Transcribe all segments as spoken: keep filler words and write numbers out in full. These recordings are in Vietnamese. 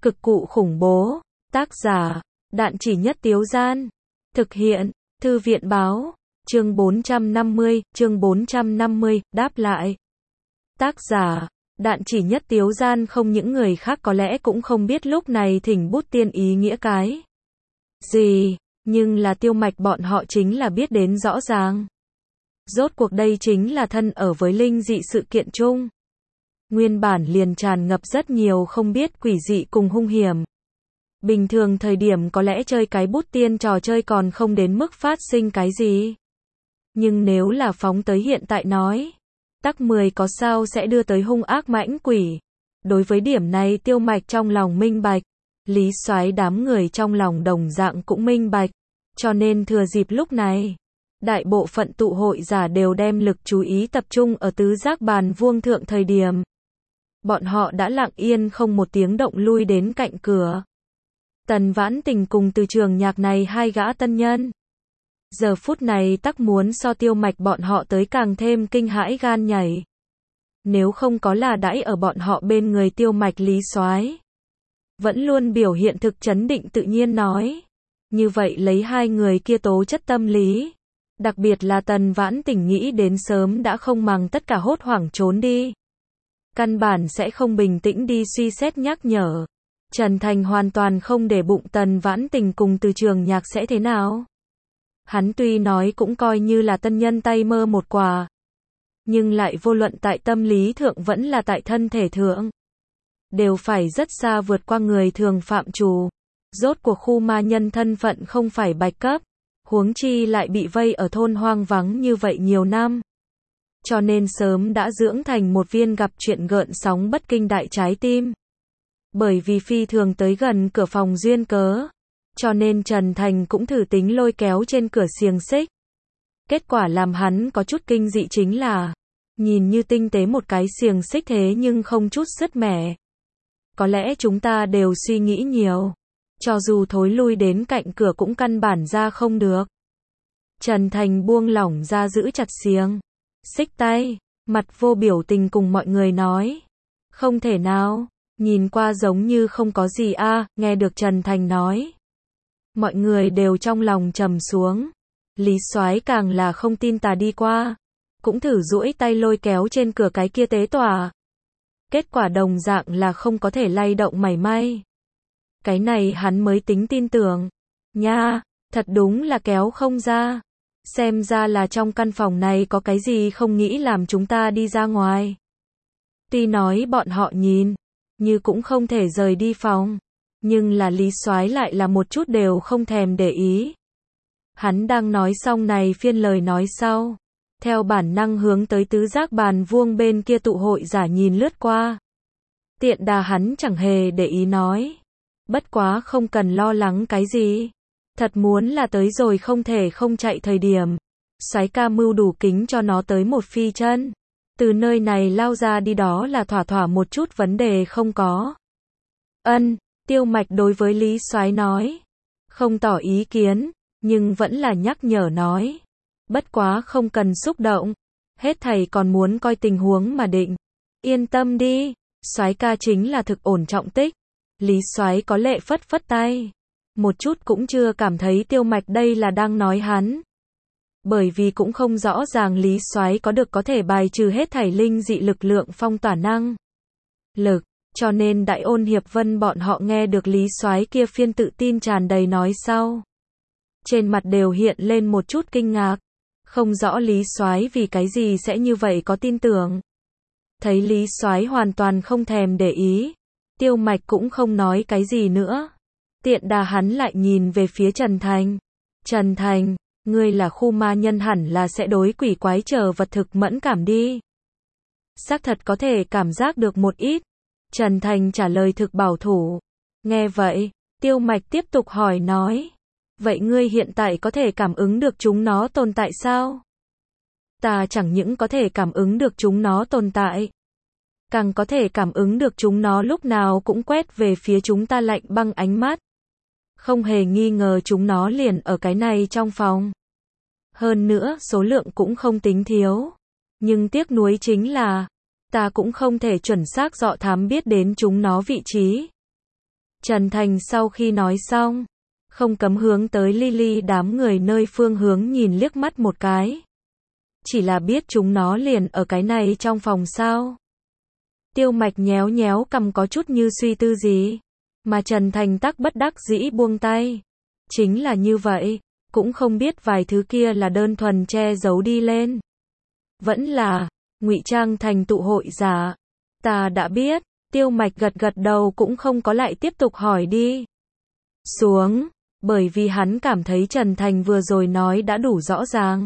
Cực cụ khủng bố. Tác giả, Đạn Chỉ Nhất Tiếu Gian. Thực hiện, Thư viện báo. Chương bốn trăm năm mươi, chương bốn trăm năm mươi, đáp lại. Tác giả, Đạn Chỉ Nhất Tiếu Gian. Không những người khác có lẽ cũng không biết lúc này thỉnh bút tiên ý nghĩa cái gì, nhưng là Tiêu Mạch bọn họ chính là biết đến rõ ràng. Rốt cuộc đây chính là thân ở với linh dị sự kiện chung. Nguyên bản liền tràn ngập rất nhiều không biết quỷ dị cùng hung hiểm. Bình thường thời điểm có lẽ chơi cái bút tiên trò chơi còn không đến mức phát sinh cái gì. Nhưng nếu là phóng tới hiện tại nói, tắc mười có sao sẽ đưa tới hung ác mãnh quỷ. Đối với điểm này Tiêu Mạch trong lòng minh bạch, Lý Soái đám người trong lòng đồng dạng cũng minh bạch, cho nên thừa dịp lúc này, đại bộ phận tụ hội giả đều đem lực chú ý tập trung ở tứ giác bàn vuông thượng thời điểm. Bọn họ đã lặng yên không một tiếng động lui đến cạnh cửa. Tần Vãn Tình cùng Từ Trường Nhạc này hai gã tân nhân. Giờ phút này tắc muốn so Tiêu Mạch bọn họ tới càng thêm kinh hãi gan nhảy. Nếu không có là đãi ở bọn họ bên người Tiêu Mạch Lý Soái, vẫn luôn biểu hiện thực chấn định tự nhiên nói. Như vậy lấy hai người kia tố chất tâm lý, đặc biệt là Tần Vãn Tình nghĩ đến sớm đã không màng tất cả hốt hoảng trốn đi. Căn bản sẽ không bình tĩnh đi suy xét nhắc nhở. Trần Thành hoàn toàn không để bụng Tần Vãn Tình cùng Từ Trường Nhạc sẽ thế nào. Hắn tuy nói cũng coi như là tân nhân tay mơ một quả, nhưng lại vô luận tại tâm lý thượng vẫn là tại thân thể thượng, đều phải rất xa vượt qua người thường phạm trù. Rốt cuộc khu ma nhân thân phận không phải bạch cấp, huống chi lại bị vây ở thôn hoang vắng như vậy nhiều năm. Cho nên sớm đã dưỡng thành một viên gặp chuyện gợn sóng bất kinh đại trái tim. Bởi vì phi thường tới gần cửa phòng duyên cớ, cho nên Trần Thành cũng thử tính lôi kéo trên cửa xiềng xích. Kết quả làm hắn có chút kinh dị chính là, nhìn như tinh tế một cái xiềng xích thế nhưng không chút sứt mẻ. Có lẽ chúng ta đều suy nghĩ nhiều, cho dù thối lui đến cạnh cửa cũng căn bản ra không được. Trần Thành buông lỏng ra giữ chặt xiềng xích tay, mặt vô biểu tình cùng mọi người nói. Không thể nào, nhìn qua giống như không có gì a. À, nghe được Trần Thành nói. Mọi người đều trong lòng trầm xuống. Lý Soái càng là không tin tà đi qua. Cũng thử duỗi tay lôi kéo trên cửa cái kia tế tỏa. Kết quả đồng dạng là không có thể lay động mảy may. Cái này hắn mới tính tin tưởng. Nha, thật đúng là kéo không ra. Xem ra là trong căn phòng này có cái gì không nghĩ làm chúng ta đi ra ngoài. Tuy nói bọn họ nhìn, như cũng không thể rời đi phòng. Nhưng là Lý Soái lại là một chút đều không thèm để ý. Hắn đang nói xong này phiên lời nói sau. Theo bản năng hướng tới tứ giác bàn vuông bên kia tụ hội giả nhìn lướt qua. Tiện đà hắn chẳng hề để ý nói. Bất quá không cần lo lắng cái gì. Thật muốn là tới rồi không thể không chạy thời điểm. Soái ca mưu đủ kính cho nó tới một phi chân. Từ nơi này lao ra đi đó là thỏa thỏa một chút vấn đề không có. Ân, Tiêu Mạch đối với Lý Soái nói. Không tỏ ý kiến, nhưng vẫn là nhắc nhở nói. Bất quá không cần xúc động. Hết thầy còn muốn coi tình huống mà định. Yên tâm đi, Soái ca chính là thực ổn trọng tích. Lý Soái có lệ phất phất tay. Một chút cũng chưa cảm thấy Tiêu Mạch đây là đang nói hắn. Bởi vì cũng không rõ ràng Lý Soái có được có thể bài trừ hết thảy linh dị lực lượng phong tỏa năng lực, cho nên Đại Ôn Hiệp Vân bọn họ nghe được Lý Soái kia phiên tự tin tràn đầy nói sau, trên mặt đều hiện lên một chút kinh ngạc, không rõ Lý Soái vì cái gì sẽ như vậy có tin tưởng. Thấy Lý Soái hoàn toàn không thèm để ý, Tiêu Mạch cũng không nói cái gì nữa. Tiện đà hắn lại nhìn về phía Trần Thành. Trần Thành, ngươi là khu ma nhân hẳn là sẽ đối quỷ quái chờ vật thực mẫn cảm đi. Xác thật có thể cảm giác được một ít. Trần Thành trả lời thực bảo thủ. Nghe vậy, Tiêu Mạch tiếp tục hỏi nói. Vậy ngươi hiện tại có thể cảm ứng được chúng nó tồn tại sao? Ta chẳng những có thể cảm ứng được chúng nó tồn tại, càng có thể cảm ứng được chúng nó lúc nào cũng quét về phía chúng ta lạnh băng ánh mắt. Không hề nghi ngờ chúng nó liền ở cái này trong phòng. Hơn nữa số lượng cũng không tính thiếu. Nhưng tiếc nuối chính là, ta cũng không thể chuẩn xác dọ thám biết đến chúng nó vị trí. Trần Thành sau khi nói xong, không cấm hướng tới Lily đám người nơi phương hướng nhìn liếc mắt một cái. Chỉ là biết chúng nó liền ở cái này trong phòng sao. Tiêu Mạch nhéo nhéo cằm có chút như suy tư gì. Mà Trần Thành tắc bất đắc dĩ buông tay. Chính là như vậy, cũng không biết vài thứ kia là đơn thuần che giấu đi lên. Vẫn là, ngụy trang thành tụ hội giả. Ta đã biết, Tiêu Mạch gật gật đầu cũng không có lại tiếp tục hỏi đi. Xuống, bởi vì hắn cảm thấy Trần Thành vừa rồi nói đã đủ rõ ràng.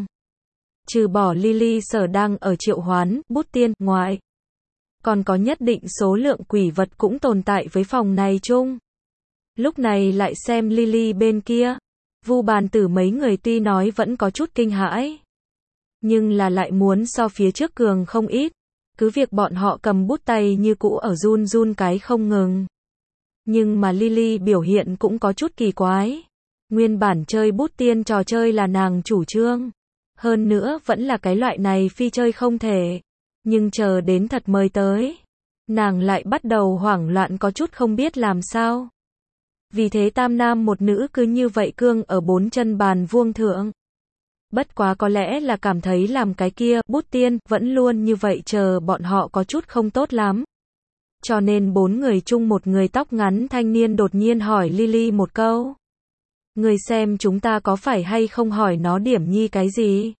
Trừ bỏ Lily sở đang ở triệu hoán, bút tiên, ngoại. Còn có nhất định số lượng quỷ vật cũng tồn tại với phòng này chung. Lúc này lại xem Lily bên kia. Vu Bàn Tử mấy người tuy nói vẫn có chút kinh hãi. Nhưng là lại muốn so phía trước cường không ít. Cứ việc bọn họ cầm bút tay như cũ ở run run cái không ngừng. Nhưng mà Lily biểu hiện cũng có chút kỳ quái. Nguyên bản chơi bút tiên trò chơi là nàng chủ trương. Hơn nữa vẫn là cái loại này phi chơi không thể. Nhưng chờ đến thật mời tới. Nàng lại bắt đầu hoảng loạn có chút không biết làm sao. Vì thế tam nam một nữ cứ như vậy cương ở bốn chân bàn vuông thượng. Bất quá có lẽ là cảm thấy làm cái kia, bút tiên, vẫn luôn như vậy chờ bọn họ có chút không tốt lắm. Cho nên bốn người chung một người tóc ngắn thanh niên đột nhiên hỏi Lily một câu. Người xem chúng ta có phải hay không hỏi nó điểm nhi cái gì?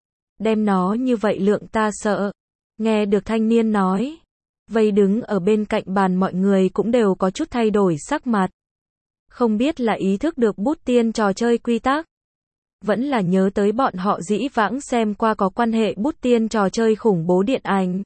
Đem nó như vậy lượng ta sợ. Nghe được thanh niên nói. Vây đứng ở bên cạnh bàn mọi người cũng đều có chút thay đổi sắc mặt. Không biết là ý thức được bút tiên trò chơi quy tắc. Vẫn là nhớ tới bọn họ dĩ vãng xem qua có quan hệ bút tiên trò chơi khủng bố điện ảnh.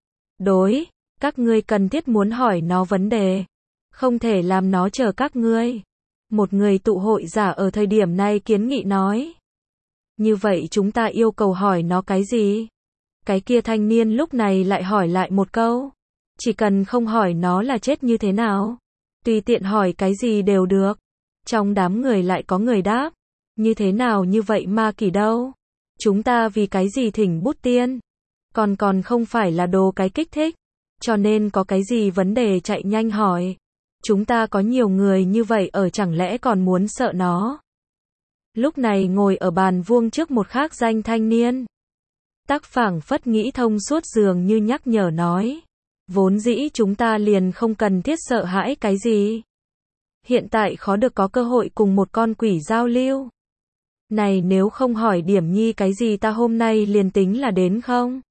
Đối, các ngươi cần thiết muốn hỏi nó vấn đề. Không thể làm nó chờ các ngươi. Một người tụ hội giả ở thời điểm này kiến nghị nói. Như vậy chúng ta yêu cầu hỏi nó cái gì? Cái kia thanh niên lúc này lại hỏi lại một câu. Chỉ cần không hỏi nó là chết như thế nào. Tùy tiện hỏi cái gì đều được. Trong đám người lại có người đáp. Như thế nào như vậy ma kỷ đâu? Chúng ta vì cái gì thỉnh bút tiên? Còn còn không phải là đồ cái kích thích. Cho nên có cái gì vấn đề chạy nhanh hỏi. Chúng ta có nhiều người như vậy ở chẳng lẽ còn muốn sợ nó? Lúc này ngồi ở bàn vuông trước một khác danh thanh niên. Tắc phảng phất nghĩ thông suốt dường như nhắc nhở nói. Vốn dĩ chúng ta liền không cần thiết sợ hãi cái gì. Hiện tại khó được có cơ hội cùng một con quỷ giao lưu. Này nếu không hỏi điểm nhi cái gì ta hôm nay liền tính là đến không?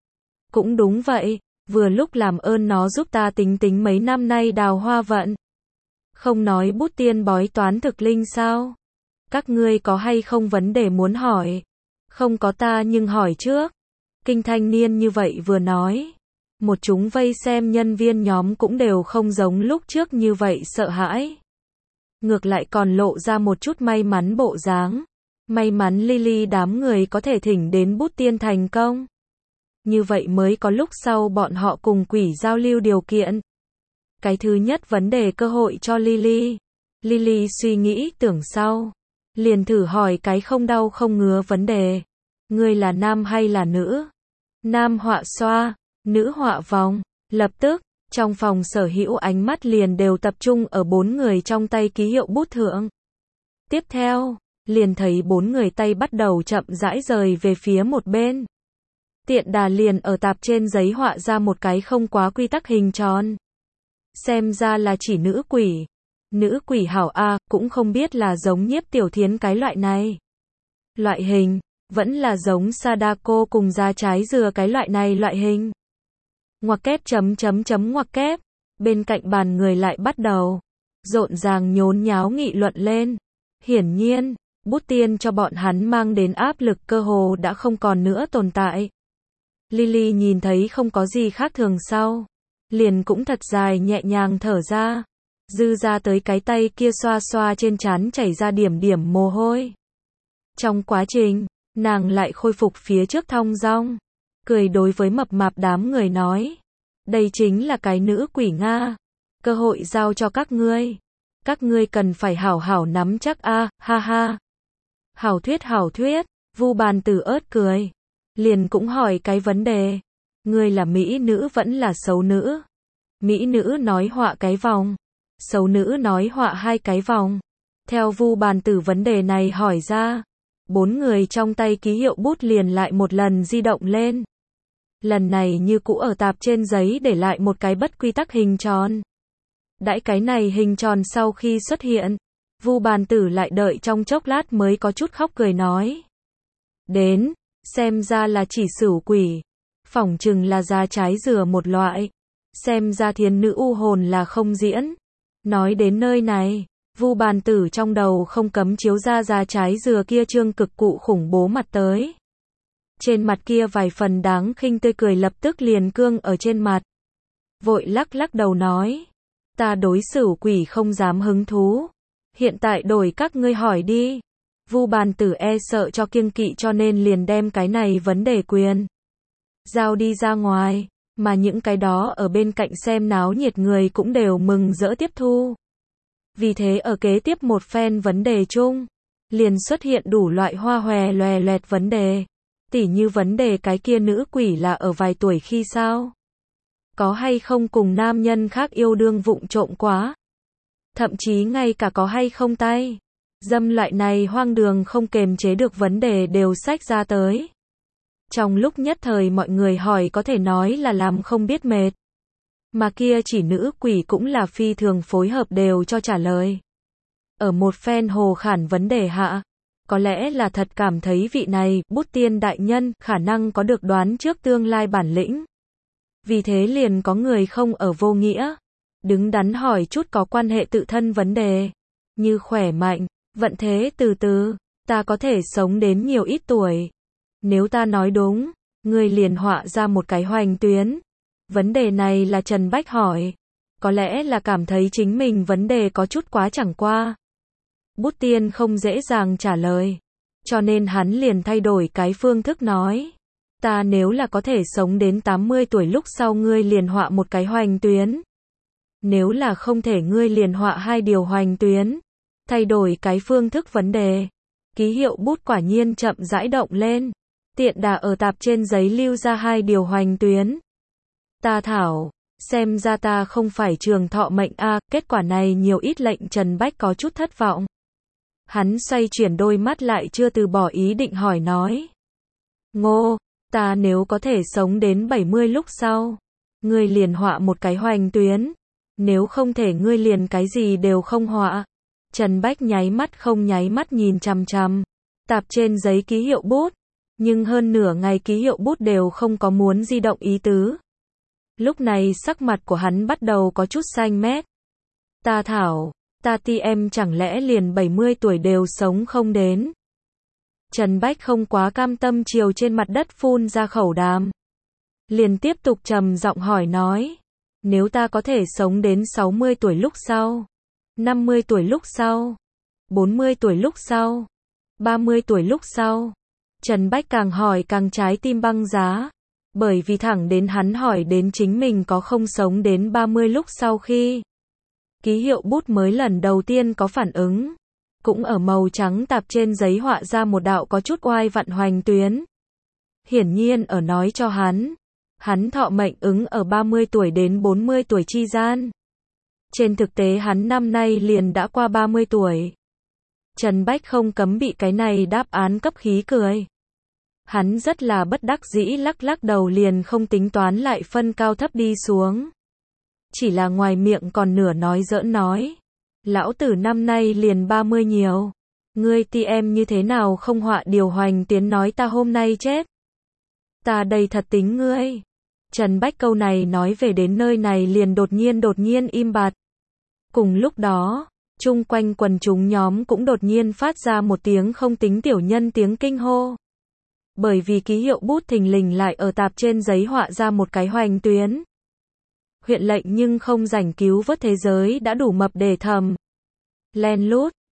Cũng đúng vậy, vừa lúc làm ơn nó giúp ta tính tính mấy năm nay đào hoa vận. Không nói bút tiên bói toán thực linh sao? Các ngươi có hay không vấn đề muốn hỏi? Không có ta nhưng hỏi trước. Kinh thanh niên như vậy vừa nói. Một chúng vây xem nhân viên nhóm cũng đều không giống lúc trước như vậy sợ hãi. Ngược lại còn lộ ra một chút may mắn bộ dáng. May mắn Lily đám người có thể thỉnh đến bút tiên thành công. Như vậy mới có lúc sau bọn họ cùng quỷ giao lưu điều kiện. Cái thứ nhất vấn đề cơ hội cho Lily. Lily suy nghĩ tưởng sau. Liền thử hỏi cái không đau không ngứa vấn đề. Ngươi là nam hay là nữ? Nam họa xoa, nữ họa vòng. Lập tức, trong phòng sở hữu ánh mắt liền đều tập trung ở bốn người trong tay ký hiệu bút thượng. Tiếp theo, liền thấy bốn người tay bắt đầu chậm rãi rời về phía một bên. Tiện đà liền ở tạp trên giấy họa ra một cái không quá quy tắc hình tròn. Xem ra là chỉ nữ quỷ. Nữ quỷ hảo a, cũng không biết là giống Nhiếp Tiểu Thiến cái loại này. Loại hình, vẫn là giống Sadako cùng da trái dừa cái loại này loại hình. Ngoặc kép chấm chấm chấm ngoặc kép. Bên cạnh bàn người lại bắt đầu rộn ràng nhốn nháo nghị luận lên. Hiển nhiên, bút tiên cho bọn hắn mang đến áp lực cơ hồ đã không còn nữa tồn tại. Lily nhìn thấy không có gì khác thường sau. Liền cũng thật dài nhẹ nhàng thở ra. Dư ra tới cái tay kia xoa xoa trên trán chảy ra điểm điểm mồ hôi. Trong quá trình, nàng lại khôi phục phía trước thong dong. Cười đối với mập mạp đám người nói. Đây chính là cái nữ quỷ Nga. Cơ hội giao cho các ngươi. Các ngươi cần phải hảo hảo nắm chắc a, ha ha. Hảo thuyết hảo thuyết, Vu Bàn Tử ớt cười. Liền cũng hỏi cái vấn đề. Ngươi là mỹ nữ vẫn là xấu nữ? Mỹ nữ nói họa cái vòng. Xấu nữ nói họa hai cái vòng. Theo Vu Bàn Tử vấn đề này hỏi ra, bốn người trong tay ký hiệu bút liền lại một lần di động lên. Lần này như cũ ở tạp trên giấy để lại một cái bất quy tắc hình tròn. Đãi cái này hình tròn sau khi xuất hiện, Vu Bàn Tử lại đợi trong chốc lát mới có chút khóc cười nói. Đến, xem ra là chỉ sửu quỷ, phỏng chừng là da trái dừa một loại, xem ra thiên nữ u hồn là không diễn. Nói đến nơi này, Vu Bàn Tử trong đầu không cấm chiếu ra da trái dừa kia trương cực cụ khủng bố mặt tới. Trên mặt kia vài phần đáng khinh tươi cười lập tức liền cương ở trên mặt. Vội lắc lắc đầu nói, ta đối sửu quỷ không dám hứng thú, hiện tại đổi các ngươi hỏi đi. Vu Bàn Tử e sợ cho kiêng kỵ cho nên liền đem cái này vấn đề quyền giao đi ra ngoài, mà những cái đó ở bên cạnh xem náo nhiệt người cũng đều mừng rỡ tiếp thu. Vì thế ở kế tiếp một phen vấn đề chung, liền xuất hiện đủ loại hoa hòe loè loẹt vấn đề, tỉ như vấn đề cái kia nữ quỷ là ở vài tuổi khi sao? Có hay không cùng nam nhân khác yêu đương vụng trộm quá? Thậm chí ngay cả có hay không tay dâm loại này hoang đường không kềm chế được vấn đề đều xách ra tới. Trong lúc nhất thời mọi người hỏi có thể nói là làm không biết mệt. Mà kia chỉ nữ quỷ cũng là phi thường phối hợp đều cho trả lời. Ở một phen hồ khản vấn đề hạ, có lẽ là thật cảm thấy vị này, bút tiên đại nhân, khả năng có được đoán trước tương lai bản lĩnh. Vì thế liền có người không ở vô nghĩa, đứng đắn hỏi chút có quan hệ tự thân vấn đề, như khỏe mạnh, vận thế từ từ, ta có thể sống đến nhiều ít tuổi. Nếu ta nói đúng, người liền họa ra một cái hoành tuyến. Vấn đề này là Trần Bách hỏi, có lẽ là cảm thấy chính mình vấn đề có chút quá chẳng qua. Bút tiên không dễ dàng trả lời, cho nên hắn liền thay đổi cái phương thức nói. Ta nếu là có thể sống đến tám mươi tuổi lúc sau ngươi liền họa một cái hoành tuyến. Nếu là không thể ngươi liền họa hai điều hoành tuyến. Thay đổi cái phương thức vấn đề. Ký hiệu bút quả nhiên chậm rãi động lên. Tiện đà ở tạp trên giấy lưu ra hai điều hoành tuyến. Ta thảo, xem ra ta không phải trường thọ mệnh a, kết quả này nhiều ít lệnh Trần Bách có chút thất vọng. Hắn xoay chuyển đôi mắt lại chưa từ bỏ ý định hỏi nói. Ngô, ta nếu có thể sống đến bảy mươi lúc sau, ngươi liền họa một cái hoành tuyến, nếu không thể ngươi liền cái gì đều không họa. Trần Bách nháy mắt không nháy mắt nhìn chằm chằm, tạp trên giấy ký hiệu bút, nhưng hơn nửa ngày ký hiệu bút đều không có muốn di động ý tứ. Lúc này sắc mặt của hắn bắt đầu có chút xanh mét. Ta thảo, ta ti em chẳng lẽ liền bảy mươi tuổi đều sống không đến. Trần Bách không quá cam tâm chiều trên mặt đất phun ra khẩu đàm. Liền tiếp tục trầm giọng hỏi nói. Nếu ta có thể sống đến sáu mươi tuổi lúc sau, năm mươi tuổi lúc sau, bốn mươi tuổi lúc sau, ba mươi tuổi lúc sau. Trần Bách càng hỏi càng trái tim băng giá. Bởi vì thẳng đến hắn hỏi đến chính mình có không sống đến ba mươi lúc sau khi ký hiệu bút mới lần đầu tiên có phản ứng. Cũng ở màu trắng tạp trên giấy họa ra một đạo có chút oai vặn hoành tuyến. Hiển nhiên ở nói cho hắn, hắn thọ mệnh ứng ở ba mươi tuổi đến bốn mươi tuổi chi gian. Trên thực tế hắn năm nay liền đã qua ba mươi tuổi. Trần Bách không cấm bị cái này đáp án cấp khí cười. Hắn rất là bất đắc dĩ lắc lắc đầu liền không tính toán lại phân cao thấp đi xuống. Chỉ là ngoài miệng còn nửa nói giỡn nói. Lão tử năm nay liền ba mươi nhiều. Ngươi ti em như thế nào không họa điều hoành tiến nói ta hôm nay chết. Ta đây thật tính ngươi. Trần Bách câu này nói về đến nơi này liền đột nhiên đột nhiên im bặt. Cùng lúc đó, chung quanh quần chúng nhóm cũng đột nhiên phát ra một tiếng không tính tiểu nhân tiếng kinh hô. Bởi vì ký hiệu bút thình lình lại ở tạp trên giấy họa ra một cái hoành tuyến. Huyện lệnh nhưng không rảnh cứu vớt thế giới đã đủ mập để thầm. Len lút,